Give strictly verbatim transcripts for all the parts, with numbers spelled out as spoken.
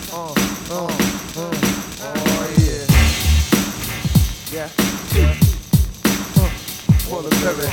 Uh, uh, uh, oh yeah. Yeah, yeah. Uh, for the Perry.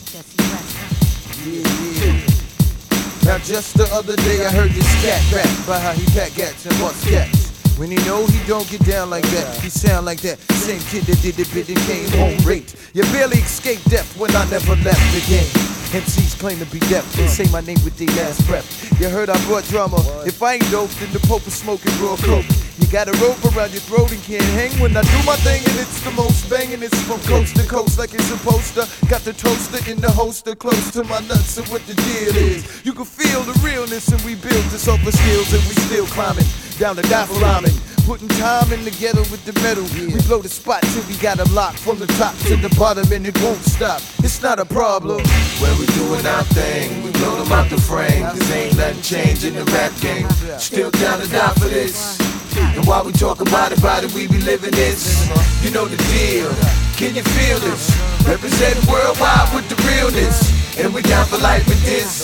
Yeah, yeah. Now just the other day I heard this cat rap about how he pack gats and bust cats. When he know he don't get down like that, he sound like that same kid that did the bit and came home raped. You barely escaped death when I never left the game. M Cs claim to be deaf, they say my name with their last breath. You heard I brought drama, if I ain't dope then the Pope is smoking raw coke. You got a rope around your throat and can't hang when I do my thing, and it's the most banging. It's from coast to coast like it's supposed to. Got the toaster in the holster close to my nuts, and what the deal is, you can feel the realness, and we built this up for skills and we still climbing down the die for rhyming. Putting time in together with the metal. We blow the spot till we got them locked from the top to the bottom, and it won't stop. It's not a problem. When we doing our thing, we blow them out the frame. Cause ain't nothing changed in the rap game. Still down to die for this. And while we talk about it, about it, we be living this. You know the deal. Can you feel this? Representing worldwide with the realness. And we down for life with this.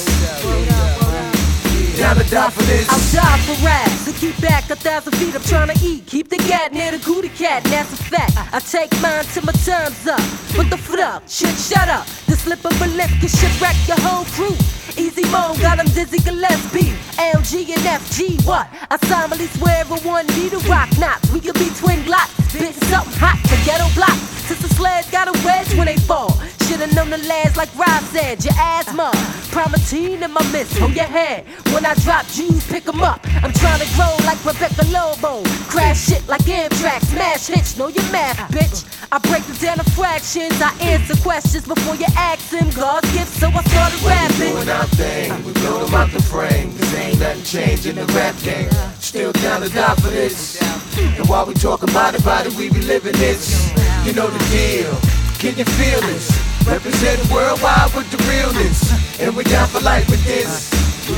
Down to die for this. I'll die for rap, so keep back a thousand feet. I'm trying to eat, keep the cat near the cootie cat, and that's a fact. I take mine till my time's up. What the fuck? Shit, shut up. The slip of a lip can shipwreck your whole crew. Easy Mo got them Dizzy Gillespie, L G and F G. What? I solemnly swear everyone need a rock knot. We could be twin glocks, spitting something hot for ghetto blocks. Since the sleds got a wedge when they fall. Should've known the lads like Rob said. Your asthma, Primatine in my mist. Hold your head. When I drop G's, pick 'em up. I'm trying to grow like Rebecca Lobo. Crash shit like Amtrak. Smash hits, know your math, bitch. I break them down to fractions. I answer questions before you ask them. God's gift, so I started rapping. We doing our thing, we blow them out the frame. Cause ain't nothing changed in the rap game. Still down to die for this. And while we talk about it, about it, we be living this. You know the deal. Can you feel this? Representing worldwide with the realness. And we down for life with this.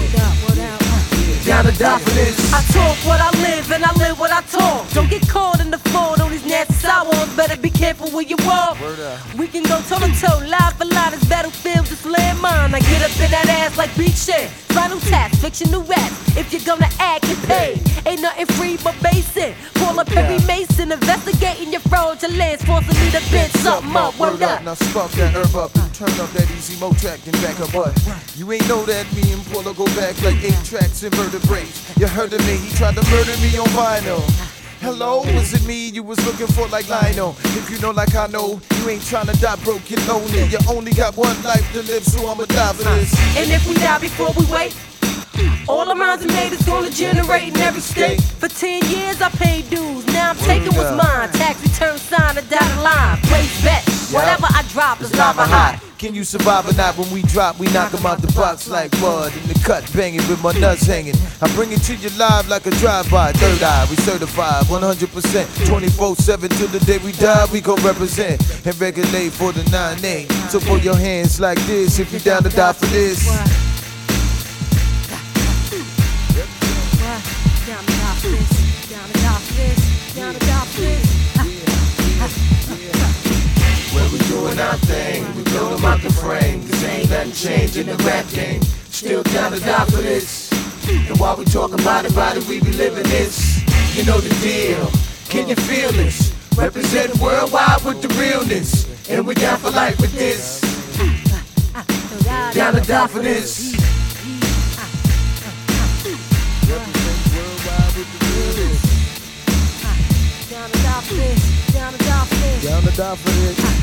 Down to die for this. I talk what I live and I live what I talk. Don't get caught in the fold on these nasty sours. Better be careful where you walk. We can go toe to toe, live for live as battlefield, just landmine. I get up in that ass like beach shit. Final task, fictional rap. If you're gonna act, get paid. Ain't nothing free but basic. Pull up Perry Mason, investigating your fraudulence, forcing me to bend something up. Word up. Now spark that herb up and turn up that easy mo track and back up what? You ain't know that me and Paula go back like eight tracks and vertebrates. You heard of me, he tried to murder me on vinyl. Hello, was it me you was looking for like Lionel? If you know like I know, you ain't trying to die broke, you're lonely. You only got one life to live, so I'ma die for this. And if we die before we wait, all the minds we made is gonna generate in every state. For ten years I paid dues, now I'm taking what's mine. Tax return sign, a dotted line, place bet. Whatever I drop is lava hot. Can you survive or not? When we drop, we knock 'em out the box like bud. In the cut, banging with my nuts hanging. I bring it to you live like a drive-by. Third eye, we certified one hundred percent. twenty-four seven till the day we die, we gon' represent and regulate for the nine eight. So put your hands like this if you down to die for this. Down to die for this, down to die for this, down to die for this. When we doing our thing, we blow them out the frame. Cause ain't nothing changed in the rap game. Still down to die for this. And while we talk about it, about it, we be living this. You know the deal. Can you feel this? Representing worldwide with the realness. And we down for life with this. Down to die for this. Down to die for this, down to die for this. Down to die for this.